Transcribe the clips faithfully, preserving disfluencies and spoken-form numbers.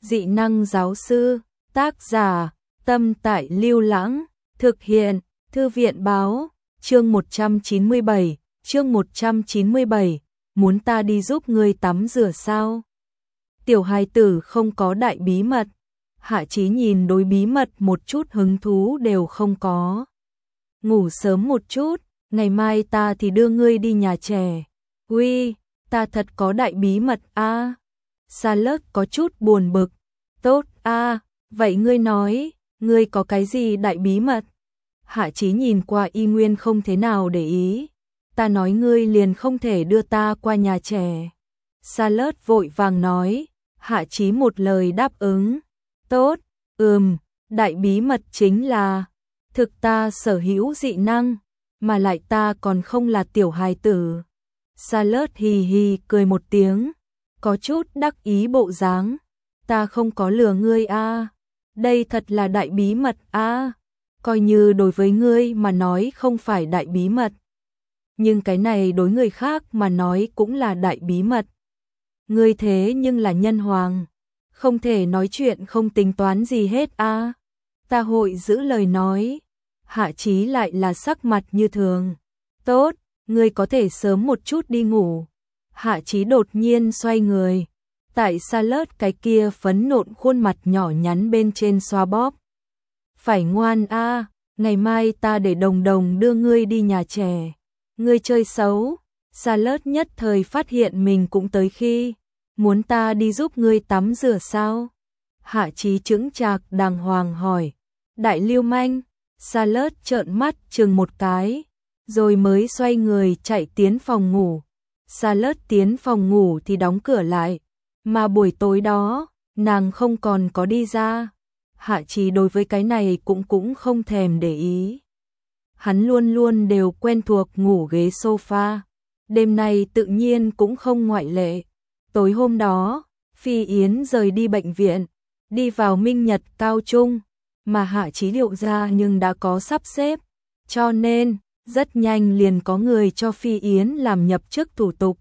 Dị năng giáo sư, tác giả, Tâm Tại Lưu Lãng, thực hiện, Thư viện báo, chương một trăm chín mươi bảy, chương một trăm chín mươi bảy, muốn ta đi giúp ngươi tắm rửa sao? Tiểu hài tử không có đại bí mật, Hạ Chí nhìn đối bí mật một chút hứng thú đều không có. Ngủ sớm một chút, ngày mai ta thì đưa ngươi đi nhà trẻ. Uy, ta thật có đại bí mật a. À. Charlotte có chút buồn bực. Tốt a, à, vậy ngươi nói, ngươi có cái gì đại bí mật? Hạ Chí nhìn qua y nguyên không thế nào để ý. Ta nói ngươi liền không thể đưa ta qua nhà trẻ. Charlotte vội vàng nói. Hạ Chí một lời đáp ứng. Tốt, ừm, đại bí mật chính là thực ta sở hữu dị năng, mà lại ta còn không là tiểu hài tử. Charlotte hì hì cười một tiếng, có chút đắc ý bộ dáng. Ta không có lừa ngươi a, à. Đây thật là đại bí mật a, à. Coi như đối với ngươi mà nói không phải đại bí mật, nhưng cái này đối người khác mà nói cũng là đại bí mật. Ngươi thế nhưng là nhân hoàng, không thể nói chuyện không tính toán gì hết a. À. Ta hội giữ lời nói. Hạ Chí lại là sắc mặt như thường. Tốt, ngươi có thể sớm một chút đi ngủ. Hạ Chí đột nhiên xoay người, tại Charlotte cái kia phấn nộn khuôn mặt nhỏ nhắn bên trên xoa bóp. Phải ngoan a, à, ngày mai ta để Đồng Đồng đưa ngươi đi nhà trẻ. Ngươi chơi xấu. Charlotte nhất thời phát hiện mình cũng tới khi. Muốn ta đi giúp ngươi tắm rửa sao? Hạ Chí chững chạc đàng hoàng hỏi. Đại lưu manh. Charlotte trợn mắt chừng một cái, rồi mới xoay người chạy tiến phòng ngủ. Charlotte tiến phòng ngủ thì đóng cửa lại, mà buổi tối đó, nàng không còn có đi ra. Hạ Chí đối với cái này cũng cũng không thèm để ý. Hắn luôn luôn đều quen thuộc ngủ ghế sofa, đêm nay tự nhiên cũng không ngoại lệ. Tối hôm đó, Phi Yến rời đi bệnh viện, đi vào Minh Nhật Cao Trung, mà Hạ Chí liệu ra nhưng đã có sắp xếp, cho nên rất nhanh liền có người cho Phi Yến làm nhập chức thủ tục.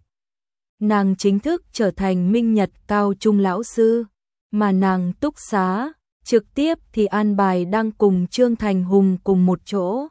Nàng chính thức trở thành Minh Nhật Cao Trung lão sư, mà nàng túc xá, trực tiếp thì an bài đang cùng Trương Thành Hùng cùng một chỗ.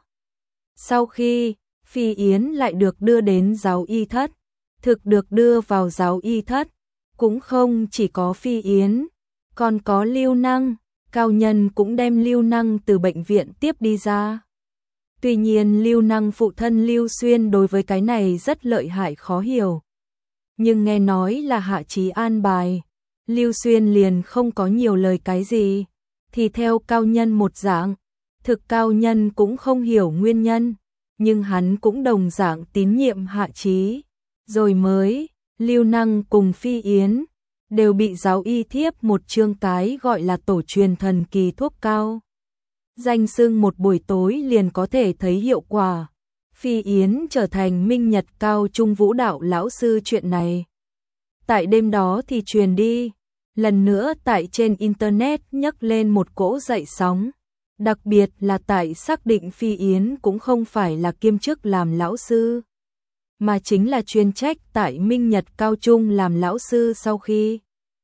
Sau khi Phi Yến lại được đưa đến giáo y thất, thực được đưa vào giáo y thất, cũng không chỉ có Phi Yến, còn có Lưu Năng, Cao Nhân cũng đem Lưu Năng từ bệnh viện tiếp đi ra. Tuy nhiên Lưu Năng phụ thân Lưu Xuyên đối với cái này rất lợi hại khó hiểu. Nhưng nghe nói là Hạ Chí an bài, Lưu Xuyên liền không có nhiều lời cái gì, thì theo Cao Nhân một dạng, thực Cao Nhân cũng không hiểu nguyên nhân, nhưng hắn cũng đồng dạng tín nhiệm Hạ Chí. Rồi mới, Lưu Năng cùng Phi Yến đều bị giáo y thiếp một chương cái gọi là tổ truyền thần kỳ thuốc cao. Danh xưng một buổi tối liền có thể thấy hiệu quả. Phi Yến trở thành Minh Nhật Cao Trung vũ đạo lão sư chuyện này. Tại đêm đó thì truyền đi, lần nữa tại trên Internet nhấc lên một cỗ dậy sóng. Đặc biệt là tại xác định Phi Yến cũng không phải là kiêm chức làm lão sư, mà chính là chuyên trách tại Minh Nhật Cao Trung làm lão sư sau khi.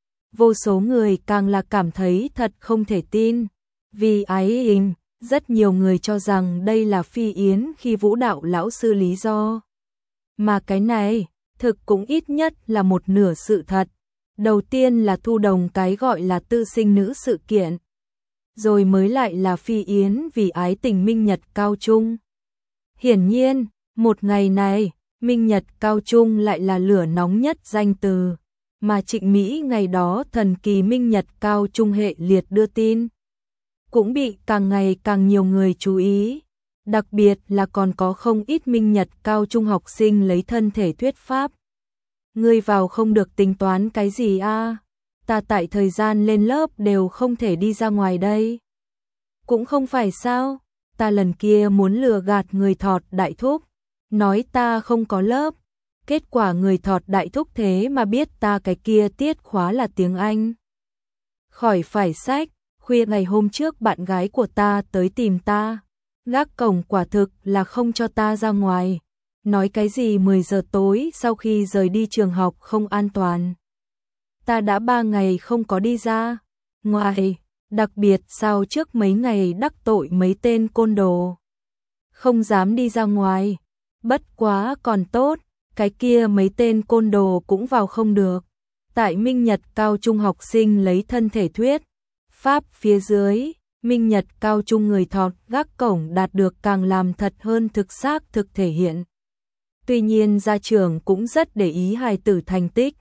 Vô số người càng là cảm thấy thật không thể tin, vì ái hình, rất nhiều người cho rằng đây là Phi Yến khi vũ đạo lão sư lý do. Mà cái này, thực cũng ít nhất là một nửa sự thật. Đầu tiên là Thu Đồng cái gọi là tư sinh nữ sự kiện, rồi mới lại là Phi Yến vì ái tình Minh Nhật Cao Trung. Hiển nhiên, một ngày này, Minh Nhật Cao Trung lại là lửa nóng nhất danh từ, mà Trịnh Mỹ ngày đó thần kỳ Minh Nhật Cao Trung hệ liệt đưa tin, cũng bị càng ngày càng nhiều người chú ý, đặc biệt là còn có không ít Minh Nhật Cao Trung học sinh lấy thân thể thuyết pháp. Ngươi vào không được tính toán cái gì a? À? Ta tại thời gian lên lớp đều không thể đi ra ngoài đây. Cũng không phải sao, ta lần kia muốn lừa gạt người thọt đại thúc, nói ta không có lớp, kết quả người thọt đại thúc thế mà biết ta cái kia tiết khóa là tiếng Anh. Khỏi phải sách, khuya ngày hôm trước bạn gái của ta tới tìm ta, gác cổng quả thực là không cho ta ra ngoài, nói cái gì mười giờ tối sau khi rời đi trường học không an toàn. Ta đã ba ngày không có đi ra, ngoài, đặc biệt sau trước mấy ngày đắc tội mấy tên côn đồ. Không dám đi ra ngoài, bất quá còn tốt, cái kia mấy tên côn đồ cũng vào không được. Tại Minh Nhật cao trung học sinh lấy thân thể thuyết pháp phía dưới, Minh Nhật cao trung người thọt gác cổng đạt được càng làm thật hơn thực xác thực thể hiện. Tuy nhiên gia trưởng cũng rất để ý hài tử thành tích,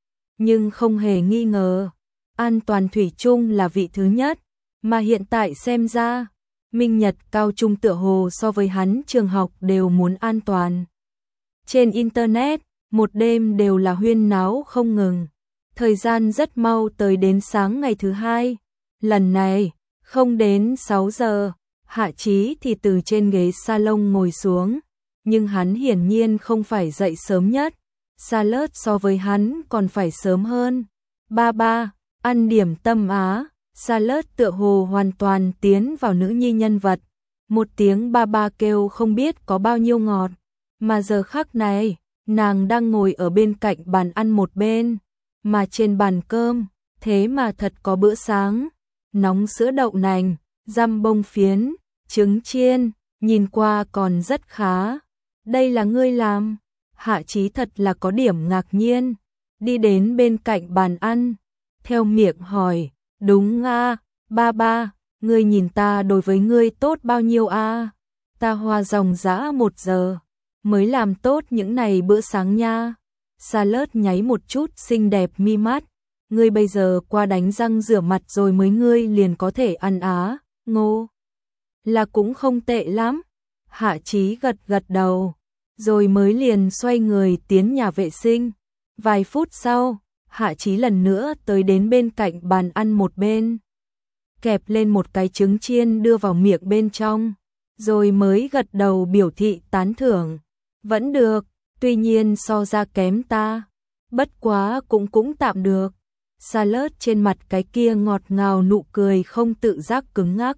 nhưng không hề nghi ngờ, an toàn thủy chung là vị thứ nhất, mà hiện tại xem ra, Minh Nhật cao trung tựa hồ so với hắn trường học đều muốn an toàn. Trên internet, một đêm đều là huyên náo không ngừng. Thời gian rất mau tới đến sáng ngày thứ hai. Lần này, không đến sáu giờ, Hạ Chí thì từ trên ghế salon ngồi xuống. Nhưng hắn hiển nhiên không phải dậy sớm nhất. Salad so với hắn còn phải sớm hơn. Ba ba, ăn điểm tâm á. Salad tựa hồ hoàn toàn tiến vào nữ nhi nhân vật. Một tiếng ba ba kêu không biết có bao nhiêu ngọt. Mà giờ khắc này, nàng đang ngồi ở bên cạnh bàn ăn một bên. Mà trên bàn cơm, thế mà thật có bữa sáng. Nóng sữa đậu nành, răm bông phiến, trứng chiên, nhìn qua còn rất khá. Đây là ngươi làm? Hạ Chí thật là có điểm ngạc nhiên. Đi đến bên cạnh bàn ăn, theo miệng hỏi, đúng a, ba ba, ngươi nhìn ta đối với ngươi tốt bao nhiêu a? Ta hoa dòng dã một giờ, mới làm tốt những này bữa sáng nha. Salad nháy một chút xinh đẹp mi mắt. Ngươi bây giờ qua đánh răng rửa mặt rồi mới ngươi liền có thể ăn á, ngô. Là cũng không tệ lắm. Hạ Chí gật gật đầu, rồi mới liền xoay người tiến nhà vệ sinh. Vài phút sau, Hạ Chí lần nữa tới đến bên cạnh bàn ăn một bên. Kẹp lên một cái trứng chiên đưa vào miệng bên trong, rồi mới gật đầu biểu thị tán thưởng. Vẫn được, tuy nhiên so ra kém ta. Bất quá cũng cũng tạm được. Salad trên mặt cái kia ngọt ngào nụ cười không tự giác cứng ngắc.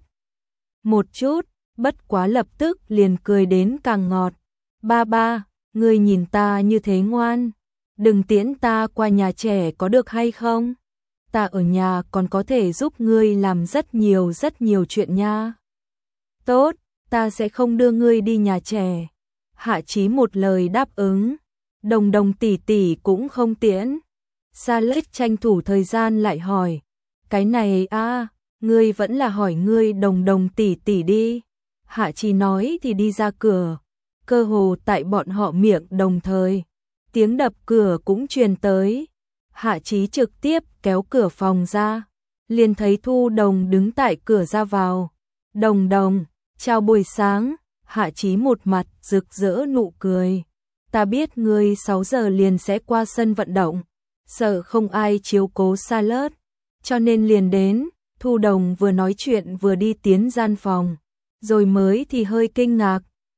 Một chút, bất quá lập tức liền cười đến càng ngọt. Ba ba, ngươi nhìn ta như thế ngoan. Đừng tiễn ta qua nhà trẻ có được hay không? Ta ở nhà còn có thể giúp ngươi làm rất nhiều rất nhiều chuyện nha. Tốt, ta sẽ không đưa ngươi đi nhà trẻ. Hạ Chí một lời đáp ứng. Đồng đồng tỷ tỷ cũng không tiễn. Salad tranh thủ thời gian lại hỏi. Cái này a, ngươi vẫn là hỏi ngươi đồng đồng tỷ tỷ đi. Hạ Chí nói thì đi ra cửa. Cơ hồ tại bọn họ miệng đồng thời. Tiếng đập cửa cũng truyền tới. Hạ Chí trực tiếp kéo cửa phòng ra. Liền thấy Thu Đồng đứng tại cửa ra vào. Đồng đồng, chào buổi sáng. Hạ Chí một mặt rực rỡ nụ cười. Ta biết ngươi sáu giờ liền sẽ qua sân vận động. Sợ không ai chiếu cố Salad, cho nên liền đến. Thu Đồng vừa nói chuyện vừa đi tiến gian phòng. Rồi mới thì hơi kinh ngạc.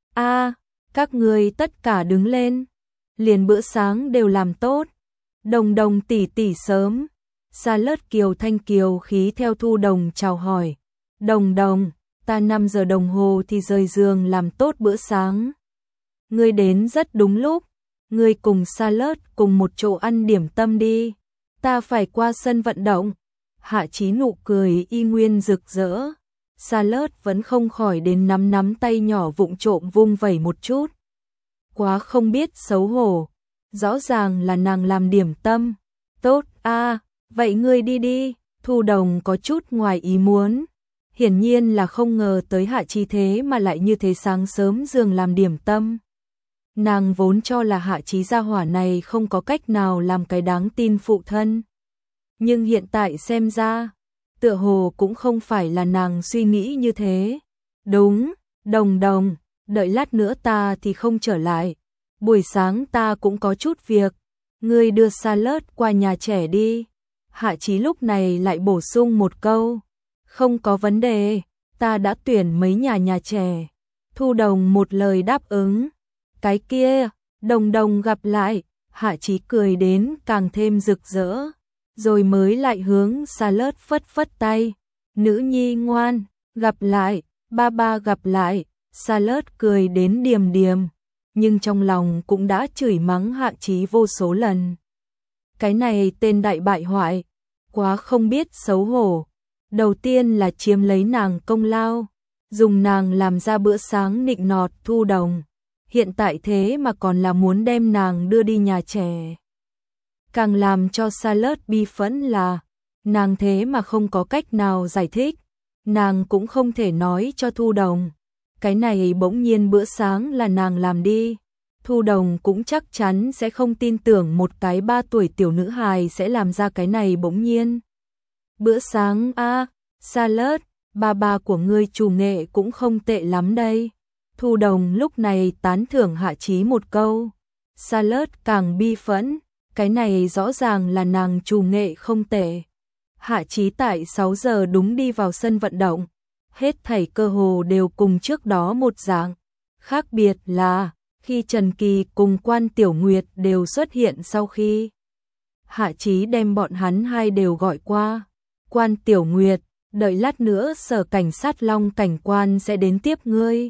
A, các ngươi tất cả đứng lên. Liền bữa sáng đều làm tốt. Đồng đồng tỷ tỷ sớm. Salad kiều thanh kiều khí theo Thu Đồng chào hỏi. Đồng đồng, ta năm giờ đồng hồ thì rời giường làm tốt bữa sáng. Ngươi đến rất đúng lúc. Ngươi cùng Salad cùng một chỗ ăn điểm tâm đi. Ta phải qua sân vận động. Hạ Chí nụ cười y nguyên rực rỡ. Salad vẫn không khỏi đến nắm nắm tay nhỏ vụng trộm vung vẩy một chút. Quá không biết xấu hổ. Rõ ràng là nàng làm điểm tâm. Tốt a, vậy ngươi đi đi. Thu Đồng có chút ngoài ý muốn. Hiển nhiên là không ngờ tới Hạ Chí thế mà lại như thế sáng sớm giường làm điểm tâm. Nàng vốn cho là Hạ Chí gia hỏa này không có cách nào làm cái đáng tin phụ thân. Nhưng hiện tại xem ra, tựa hồ cũng không phải là nàng suy nghĩ như thế. Đúng, đồng đồng, đợi lát nữa ta thì không trở lại. Buổi sáng ta cũng có chút việc. Ngươi đưa Salad qua nhà trẻ đi. Hạ Chí lúc này lại bổ sung một câu. Không có vấn đề, ta đã tuyển mấy nhà nhà trẻ. Thu Đồng một lời đáp ứng. Cái kia, đồng đồng gặp lại. Hạ Chí cười đến càng thêm rực rỡ. Rồi mới lại hướng Salad phất phất tay. Nữ nhi ngoan, gặp lại, ba ba gặp lại. Salad cười đến điềm điềm. Nhưng trong lòng cũng đã chửi mắng Hạ Chí vô số lần. Cái này tên đại bại hoại, quá không biết xấu hổ. Đầu tiên là chiếm lấy nàng công lao, dùng nàng làm ra bữa sáng nịnh nọt Thu Đồng. Hiện tại thế mà còn là muốn đem nàng đưa đi nhà trẻ. Càng làm cho Charlotte bi phẫn là, nàng thế mà không có cách nào giải thích, nàng cũng không thể nói cho Thu Đồng. Cái này bỗng nhiên bữa sáng là nàng làm đi. Thu Đồng cũng chắc chắn sẽ không tin tưởng một cái ba tuổi tiểu nữ hài sẽ làm ra cái này bỗng nhiên. Bữa sáng a, à, Charlotte, ba ba của ngươi chủ nghệ cũng không tệ lắm đây. Thu Đồng lúc này tán thưởng Hạ Chí một câu. Charlotte càng bi phẫn, cái này rõ ràng là nàng chủ nghệ không tệ. Hạ Chí tại sáu giờ đúng đi vào sân vận động, hết thảy cơ hồ đều cùng trước đó một dạng. Khác biệt là, khi Trần Kỳ cùng Quan Tiểu Nguyệt đều xuất hiện sau khi Hạ Chí đem bọn hắn hai đều gọi qua. Quan Tiểu Nguyệt, đợi lát nữa sở cảnh sát Long cảnh quan sẽ đến tiếp ngươi.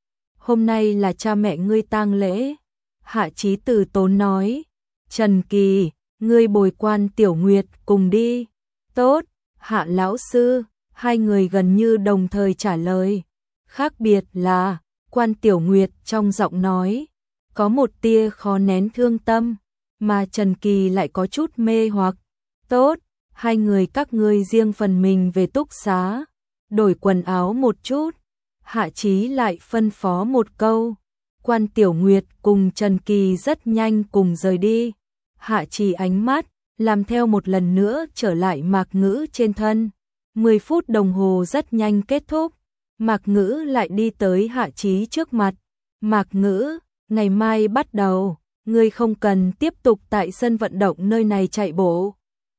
Hôm nay là cha mẹ ngươi tang lễ. Hạ Chí từ tốn nói. Trần Kỳ, ngươi bồi Quan Tiểu Nguyệt cùng đi. Tốt, Hạ lão sư, hai người gần như đồng thời trả lời. Khác biệt là, Quan Tiểu Nguyệt trong giọng nói, có một tia khó nén thương tâm, mà Trần Kỳ lại có chút mê hoặc. Tốt, hai người các ngươi riêng phần mình về túc xá, đổi quần áo một chút. Hạ Chí lại phân phó một câu. Quan Tiểu Nguyệt cùng Trần Kỳ rất nhanh cùng rời đi. Hạ Chí ánh mắt, làm theo một lần nữa trở lại Mạc Ngữ trên thân. Mười phút đồng hồ rất nhanh kết thúc. Mạc Ngữ lại đi tới Hạ Chí trước mặt. Mạc Ngữ, ngày mai bắt đầu, ngươi không cần tiếp tục tại sân vận động nơi này chạy bộ.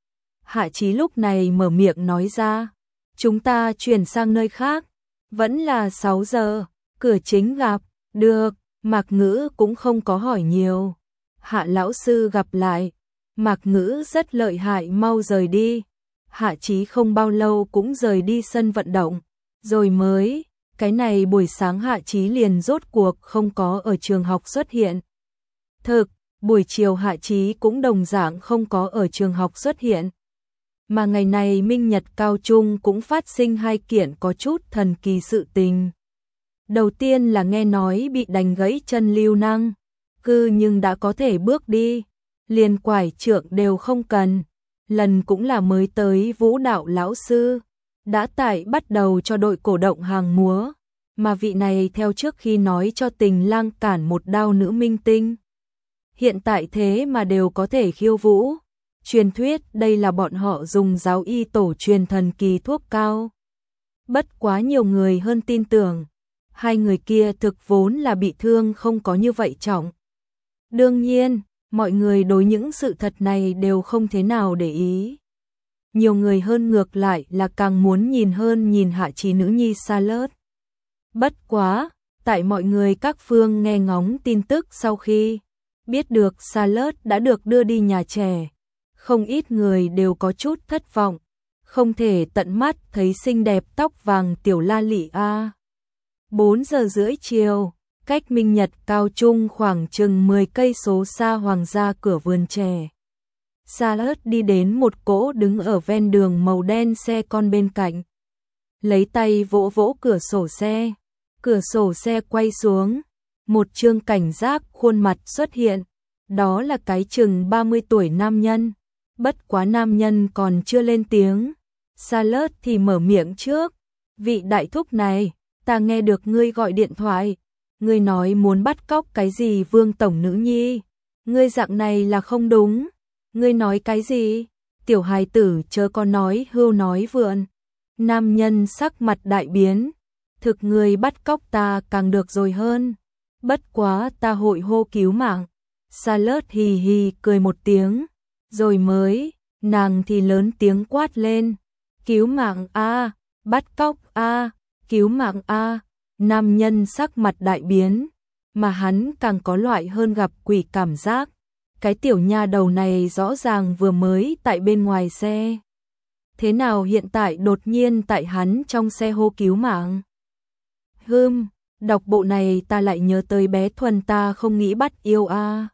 Hạ Chí lúc này mở miệng nói ra. Chúng ta chuyển sang nơi khác. Vẫn là sáu giờ, cửa chính gặp. Được, Mạc Ngữ cũng không có hỏi nhiều. Hạ lão sư gặp lại. Mạc Ngữ rất lợi hại, mau rời đi. Hạ Chí không bao lâu cũng rời đi sân vận động. Rồi mới, cái này buổi sáng Hạ Chí liền rốt cuộc không có ở trường học xuất hiện. Thực, buổi chiều Hạ Chí cũng đồng dạng không có ở trường học xuất hiện. Mà ngày này Minh Nhật Cao Trung cũng phát sinh hai kiện có chút thần kỳ sự tình. Đầu tiên là nghe nói bị đánh gãy chân Lưu Năng, cư nhưng đã có thể bước đi, liền quải trượng đều không cần. Lần cũng là mới tới vũ đạo lão sư, đã tại bắt đầu cho đội cổ động hàng múa, mà vị này theo trước khi nói cho Tình Lang cản một đao nữ minh tinh. Hiện tại thế mà đều có thể khiêu vũ. Truyền thuyết đây là bọn họ dùng giáo y tổ truyền thần kỳ thuốc cao. Bất quá nhiều người hơn tin tưởng, hai người kia thực vốn là bị thương không có như vậy trọng. Đương nhiên, mọi người đối những sự thật này đều không thế nào để ý. Nhiều người hơn ngược lại là càng muốn nhìn hơn nhìn Hạ Chí nữ nhi Charlotte. Bất quá, tại mọi người các phương nghe ngóng tin tức sau khi biết được Charlotte đã được đưa đi nhà trẻ, không ít người đều có chút thất vọng, không thể tận mắt thấy xinh đẹp tóc vàng tiểu La Lị a. bốn giờ rưỡi chiều, cách Minh Nhật Cao Trung khoảng chừng mười cây số xa Hoàng gia cửa vườn trẻ. Charlotte đi đến một cỗ đứng ở ven đường màu đen xe con bên cạnh. Lấy tay vỗ vỗ cửa sổ xe, cửa sổ xe quay xuống, một trương cảnh giác khuôn mặt xuất hiện, đó là cái chừng ba mươi tuổi nam nhân. Bất quá nam nhân còn chưa lên tiếng, Charlotte thì mở miệng trước. Vị đại thúc này, ta nghe được ngươi gọi điện thoại, ngươi nói muốn bắt cóc cái gì Vương tổng nữ nhi, ngươi dạng này là không đúng. Ngươi nói cái gì? Tiểu hài tử chớ có nói hưu nói vượn. Nam nhân sắc mặt đại biến. Thực ngươi bắt cóc ta càng được rồi hơn. Bất quá ta hội hô cứu mạng. Charlotte hì hì cười một tiếng. Rồi mới, nàng thì lớn tiếng quát lên. Cứu mạng a, bắt cóc a, cứu mạng a. Nam nhân sắc mặt đại biến. Mà hắn càng có loại hơn gặp quỷ cảm giác. Cái tiểu nha đầu này rõ ràng vừa mới tại bên ngoài xe. Thế nào hiện tại đột nhiên tại hắn trong xe hô cứu mạng? Hừm, đọc bộ này ta lại nhớ tới bé Thuần ta không nghĩ bắt yêu a.